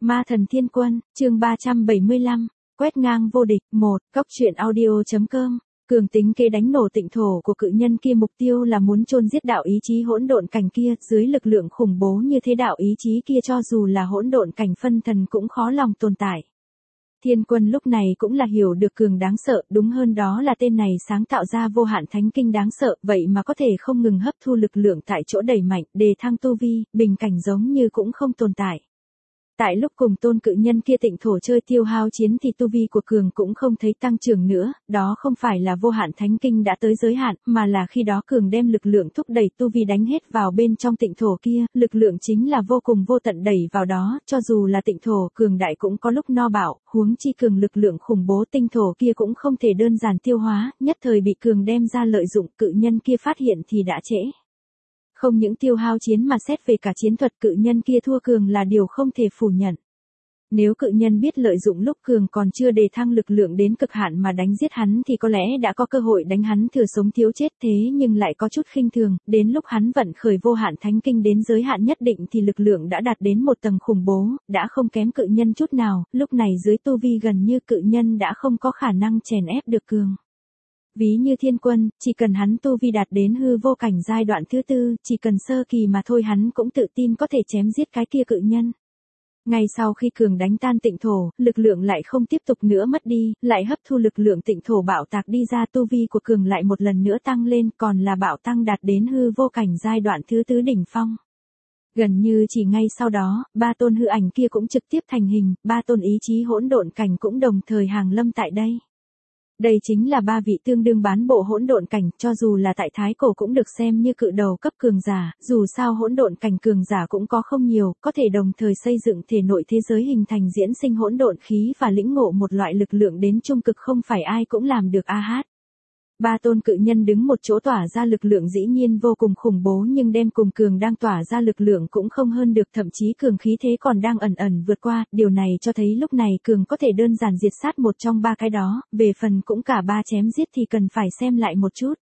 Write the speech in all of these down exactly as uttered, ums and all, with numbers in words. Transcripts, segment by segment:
Ma thần thiên quân, chương ba trăm bảy mươi lăm, quét ngang vô địch, một, góc truyện audio.com. Cường tính kế đánh nổ tịnh thổ của cự nhân kia, mục tiêu là muốn chôn giết đạo ý chí hỗn độn cảnh kia, dưới lực lượng khủng bố như thế đạo ý chí kia cho dù là hỗn độn cảnh phân thần cũng khó lòng tồn tại. Thiên quân lúc này cũng là hiểu được cường đáng sợ, đúng hơn đó là tên này sáng tạo ra vô hạn thánh kinh đáng sợ, vậy mà có thể không ngừng hấp thu lực lượng tại chỗ đẩy mạnh, đề thăng tu vi, bình cảnh giống như cũng không tồn tại. Tại lúc cùng tôn cự nhân kia tịnh thổ chơi tiêu hao chiến thì tu vi của cường cũng không thấy tăng trưởng nữa, đó không phải là vô hạn thánh kinh đã tới giới hạn, mà là khi đó cường đem lực lượng thúc đẩy tu vi đánh hết vào bên trong tịnh thổ kia, lực lượng chính là vô cùng vô tận đẩy vào đó, cho dù là tịnh thổ cường đại cũng có lúc no bạo, huống chi cường lực lượng khủng bố tinh thổ kia cũng không thể đơn giản tiêu hóa, nhất thời bị cường đem ra lợi dụng, cự nhân kia phát hiện thì đã trễ. Không những tiêu hao chiến mà xét về cả chiến thuật, cự nhân kia thua cường là điều không thể phủ nhận. Nếu cự nhân biết lợi dụng lúc cường còn chưa đề thăng lực lượng đến cực hạn mà đánh giết hắn thì có lẽ đã có cơ hội đánh hắn thừa sống thiếu chết, thế nhưng lại có chút khinh thường, đến lúc hắn vận khởi vô hạn thánh kinh đến giới hạn nhất định thì lực lượng đã đạt đến một tầng khủng bố, đã không kém cự nhân chút nào, lúc này dưới tu vi gần như cự nhân đã không có khả năng chèn ép được cường. Ví như thiên quân, chỉ cần hắn tu vi đạt đến hư vô cảnh giai đoạn thứ tư, chỉ cần sơ kỳ mà thôi hắn cũng tự tin có thể chém giết cái kia cự nhân. Ngay sau khi cường đánh tan tịnh thổ, lực lượng lại không tiếp tục nữa mất đi, lại hấp thu lực lượng tịnh thổ bạo tạc đi ra, tu vi của cường lại một lần nữa tăng lên, còn là bạo tăng đạt đến hư vô cảnh giai đoạn thứ tứ đỉnh phong. Gần như chỉ ngay sau đó, ba tôn hư ảnh kia cũng trực tiếp thành hình, ba tôn ý chí hỗn độn cảnh cũng đồng thời hàng lâm tại đây. Đây chính là ba vị tương đương bán bộ hỗn độn cảnh, cho dù là tại thái cổ cũng được xem như cự đầu cấp cường giả, dù sao hỗn độn cảnh cường giả cũng có không nhiều, có thể đồng thời xây dựng thể nội thế giới hình thành diễn sinh hỗn độn khí và lĩnh ngộ một loại lực lượng đến trung cực không phải ai cũng làm được a hát. Ba tôn cự nhân đứng một chỗ tỏa ra lực lượng dĩ nhiên vô cùng khủng bố, nhưng đem cùng cường đang tỏa ra lực lượng cũng không hơn được, thậm chí cường khí thế còn đang ẩn ẩn vượt qua, điều này cho thấy lúc này cường có thể đơn giản diệt sát một trong ba cái đó, về phần cũng cả ba chém giết thì cần phải xem lại một chút.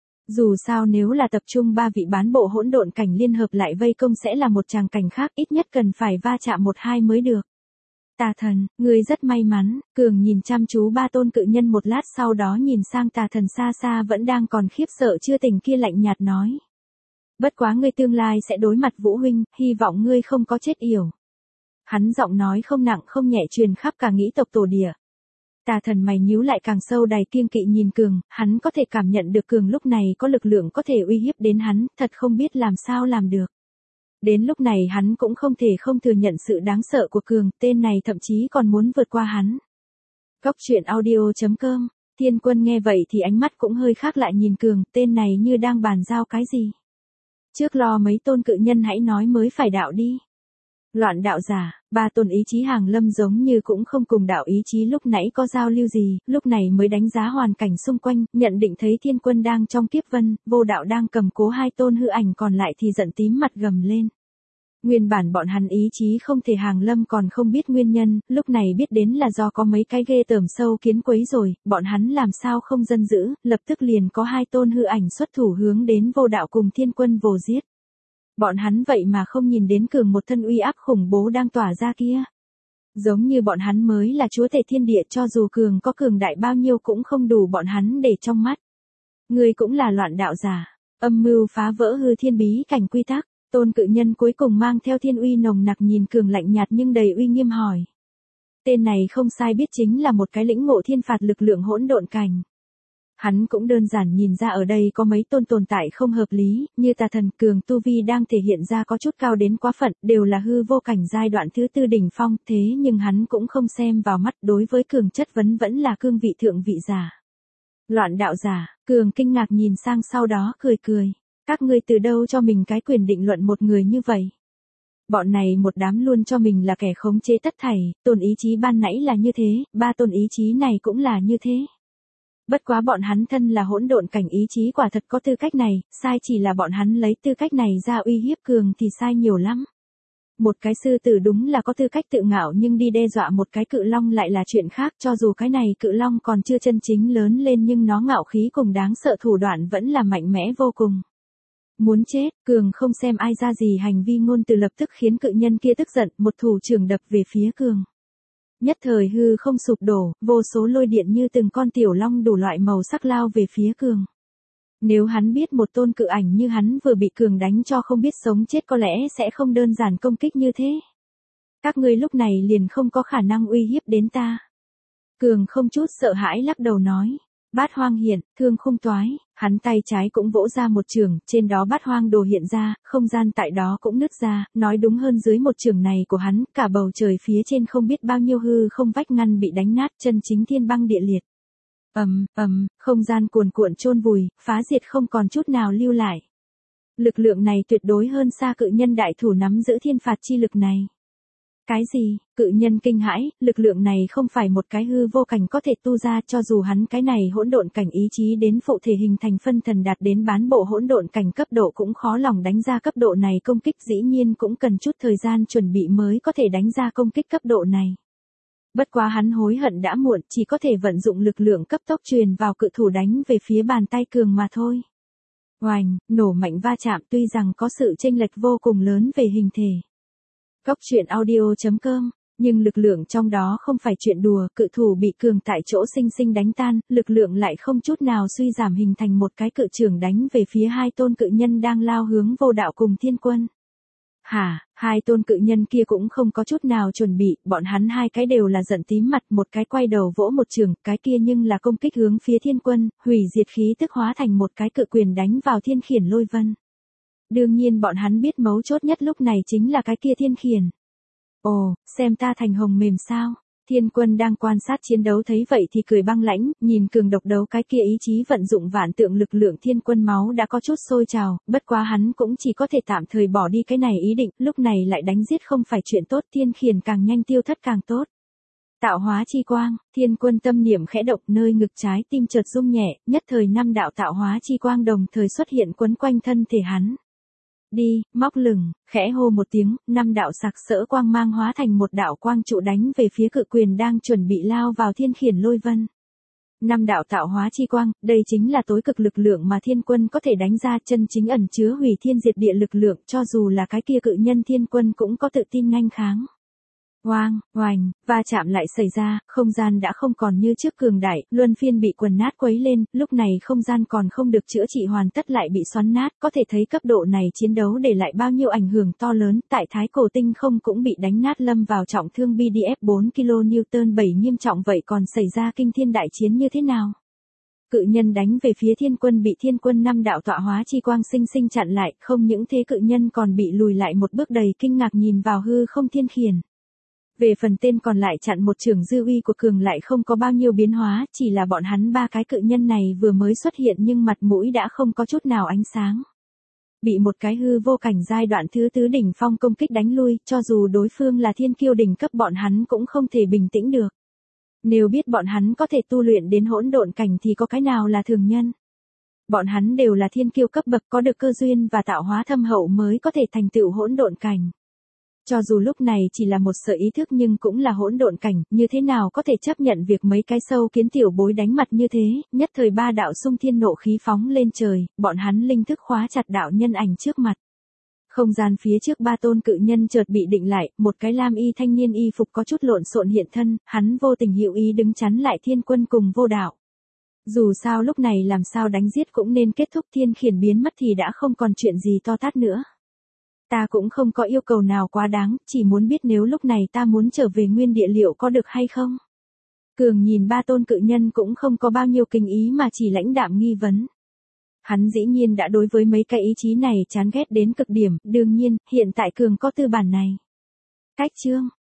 Dù sao nếu là tập trung ba vị bán bộ hỗn độn cảnh liên hợp lại vây công sẽ là một tràng cảnh khác, ít nhất cần phải va chạm một hai mới được. Tà thần, ngươi rất may mắn, cường nhìn chăm chú ba tôn cự nhân một lát sau đó nhìn sang tà thần xa xa vẫn đang còn khiếp sợ chưa tỉnh kia lạnh nhạt nói. Bất quá ngươi tương lai sẽ đối mặt Vũ huynh, hy vọng ngươi không có chết yểu. Hắn giọng nói không nặng không nhẹ truyền khắp cả nghĩ tộc tổ địa. Tà thần mày nhíu lại càng sâu đầy kiêng kỵ nhìn cường, hắn có thể cảm nhận được cường lúc này có lực lượng có thể uy hiếp đến hắn, thật không biết làm sao làm được. Đến lúc này hắn cũng không thể không thừa nhận sự đáng sợ của cường, tên này thậm chí còn muốn vượt qua hắn. Góc truyện audio.com, thiên quân nghe vậy thì ánh mắt cũng hơi khác lại nhìn cường, tên này như đang bàn giao cái gì. Trước lo mấy tôn cự nhân hãy nói mới phải đạo đi. Loạn đạo giả, ba tôn ý chí hàng lâm giống như cũng không cùng đạo ý chí lúc nãy có giao lưu gì, lúc này mới đánh giá hoàn cảnh xung quanh, nhận định thấy thiên quân đang trong kiếp vân, vô đạo đang cầm cố hai tôn hư ảnh còn lại thì giận tím mặt gầm lên. Nguyên bản bọn hắn ý chí không thể hàng lâm còn không biết nguyên nhân, lúc này biết đến là do có mấy cái ghê tởm sâu kiến quấy rồi, bọn hắn làm sao không dân dữ, lập tức liền có hai tôn hư ảnh xuất thủ hướng đến vô đạo cùng thiên quân vồ giết. Bọn hắn vậy mà không nhìn đến cường một thân uy áp khủng bố đang tỏa ra kia. Giống như bọn hắn mới là chúa tể thiên địa, cho dù cường có cường đại bao nhiêu cũng không đủ bọn hắn để trong mắt. Ngươi cũng là loạn đạo giả, âm mưu phá vỡ hư thiên bí cảnh quy tắc. Tôn cự nhân cuối cùng mang theo thiên uy nồng nặc nhìn cường lạnh nhạt nhưng đầy uy nghiêm hỏi. Tên này không sai biết chính là một cái lĩnh ngộ thiên phạt lực lượng hỗn độn cảnh. Hắn cũng đơn giản nhìn ra ở đây có mấy tôn tồn tại không hợp lý, như tà thần cường tu vi đang thể hiện ra có chút cao đến quá phận, đều là hư vô cảnh giai đoạn thứ tư đỉnh phong, thế nhưng hắn cũng không xem vào mắt, đối với cường chất vấn vẫn là cương vị thượng vị giả. Loạn đạo giả, cường kinh ngạc nhìn sang sau đó cười cười. Các ngươi từ đâu cho mình cái quyền định luận một người như vậy? Bọn này một đám luôn cho mình là kẻ khống chế tất thảy, tôn ý chí ban nãy là như thế, ba tôn ý chí này cũng là như thế. Bất quá bọn hắn thân là hỗn độn cảnh ý chí quả thật có tư cách này, sai chỉ là bọn hắn lấy tư cách này ra uy hiếp cường thì sai nhiều lắm. Một cái sư tử đúng là có tư cách tự ngạo nhưng đi đe dọa một cái cự long lại là chuyện khác, cho dù cái này cự long còn chưa chân chính lớn lên nhưng nó ngạo khí cùng đáng sợ thủ đoạn vẫn là mạnh mẽ vô cùng. Muốn chết, Cường không xem ai ra gì hành vi ngôn từ lập tức khiến cự nhân kia tức giận, một thủ trưởng đập về phía Cường. Nhất thời hư không sụp đổ, vô số lôi điện như từng con tiểu long đủ loại màu sắc lao về phía Cường. Nếu hắn biết một tôn cự ảnh như hắn vừa bị Cường đánh cho không biết sống chết có lẽ sẽ không đơn giản công kích như thế. Các ngươi lúc này liền không có khả năng uy hiếp đến ta. Cường không chút sợ hãi lắc đầu nói. Bát hoang hiện, thương khung toái, hắn tay trái cũng vỗ ra một trường, trên đó bát hoang đồ hiện ra, không gian tại đó cũng nứt ra, nói đúng hơn dưới một trường này của hắn, cả bầu trời phía trên không biết bao nhiêu hư không vách ngăn bị đánh nát, chân chính thiên băng địa liệt. Ầm, ầm, không gian cuồn cuộn chôn vùi, phá diệt không còn chút nào lưu lại. Lực lượng này tuyệt đối hơn xa cự nhân đại thủ nắm giữ thiên phạt chi lực này. Cái gì? Cự nhân kinh hãi, lực lượng này không phải một cái hư vô cảnh có thể tu ra, cho dù hắn cái này hỗn độn cảnh ý chí đến phụ thể hình thành phân thần đạt đến bán bộ hỗn độn cảnh cấp độ cũng khó lòng đánh ra cấp độ này công kích, dĩ nhiên cũng cần chút thời gian chuẩn bị mới có thể đánh ra công kích cấp độ này. Bất quá hắn hối hận đã muộn, chỉ có thể vận dụng lực lượng cấp tốc truyền vào cự thủ đánh về phía bàn tay Cường mà thôi. Oành, nổ mạnh va chạm, tuy rằng có sự chênh lệch vô cùng lớn về hình thể. Góc truyện audio chấm com, nhưng lực lượng trong đó không phải chuyện đùa, cự thủ bị Cường tại chỗ sinh sinh đánh tan, lực lượng lại không chút nào suy giảm hình thành một cái cự trưởng đánh về phía hai tôn cự nhân đang lao hướng vô đạo cùng thiên quân. Hả, hai tôn cự nhân kia cũng không có chút nào chuẩn bị, bọn hắn hai cái đều là giận tím mặt, một cái quay đầu vỗ một trường, cái kia nhưng là công kích hướng phía thiên quân, hủy diệt khí tức hóa thành một cái cự quyền đánh vào thiên khiển lôi vân. Đương nhiên bọn hắn biết mấu chốt nhất lúc này chính là cái kia thiên khiển. Ồ, xem ta thành hồng mềm sao? Thiên quân đang quan sát chiến đấu thấy vậy thì cười băng lãnh, nhìn Cường độc đấu cái kia ý chí vận dụng vạn tượng lực lượng thiên quân máu đã có chút sôi trào, bất quá hắn cũng chỉ có thể tạm thời bỏ đi cái này ý định, lúc này lại đánh giết không phải chuyện tốt, thiên khiển càng nhanh tiêu thất càng tốt. Tạo hóa chi quang, thiên quân tâm niệm khẽ động, nơi ngực trái tim chợt rung nhẹ, nhất thời năm đạo tạo hóa chi quang đồng thời xuất hiện quấn quanh thân thể hắn. Đi, móc lửng, khẽ hô một tiếng, năm đạo sặc sỡ quang mang hóa thành một đạo quang trụ đánh về phía cự quyền đang chuẩn bị lao vào thiên khiển lôi vân. Năm đạo tạo hóa chi quang, đây chính là tối cực lực lượng mà thiên quân có thể đánh ra, chân chính ẩn chứa hủy thiên diệt địa lực lượng, cho dù là cái kia cự nhân thiên quân cũng có tự tin nghênh kháng. Oang, oành, va chạm lại xảy ra, không gian đã không còn như trước cường đại, luân phiên bị quần nát quấy lên, lúc này không gian còn không được chữa trị hoàn tất lại bị xoắn nát, có thể thấy cấp độ này chiến đấu để lại bao nhiêu ảnh hưởng to lớn, tại Thái Cổ Tinh không cũng bị đánh nát lâm vào trọng thương bê đê ép bốn ki lô newton bảy nghiêm trọng, vậy còn xảy ra kinh thiên đại chiến như thế nào? Cự nhân đánh về phía thiên quân bị thiên quân năm đạo tọa hóa chi quang sinh sinh chặn lại, không những thế cự nhân còn bị lùi lại một bước đầy kinh ngạc nhìn vào hư không thiên khiển. Về phần tên còn lại chặn một trường dư uy của Cường lại không có bao nhiêu biến hóa, chỉ là bọn hắn ba cái cự nhân này vừa mới xuất hiện nhưng mặt mũi đã không có chút nào ánh sáng. Bị một cái hư vô cảnh giai đoạn thứ tứ đỉnh phong công kích đánh lui, cho dù đối phương là thiên kiêu đỉnh cấp bọn hắn cũng không thể bình tĩnh được. Nếu biết bọn hắn có thể tu luyện đến hỗn độn cảnh thì có cái nào là thường nhân. Bọn hắn đều là thiên kiêu cấp bậc có được cơ duyên và tạo hóa thâm hậu mới có thể thành tựu hỗn độn cảnh. Cho dù lúc này chỉ là một sở ý thức nhưng cũng là hỗn độn cảnh, như thế nào có thể chấp nhận việc mấy cái sâu kiến tiểu bối đánh mặt như thế, nhất thời ba đạo xung thiên nộ khí phóng lên trời, bọn hắn linh thức khóa chặt đạo nhân ảnh trước mặt. Không gian phía trước ba tôn cự nhân chợt bị định lại, một cái lam y thanh niên y phục có chút lộn xộn hiện thân, hắn vô tình hữu ý đứng chắn lại thiên quân cùng vô đạo. Dù sao lúc này làm sao đánh giết cũng nên kết thúc, thiên khiển biến mất thì đã không còn chuyện gì to tát nữa. Ta cũng không có yêu cầu nào quá đáng, chỉ muốn biết nếu lúc này ta muốn trở về nguyên địa liệu có được hay không. Cường nhìn ba tôn cự nhân cũng không có bao nhiêu kinh ý mà chỉ lãnh đạm nghi vấn. Hắn dĩ nhiên đã đối với mấy cái ý chí này chán ghét đến cực điểm, đương nhiên, hiện tại Cường có tư bản này. Cách chương,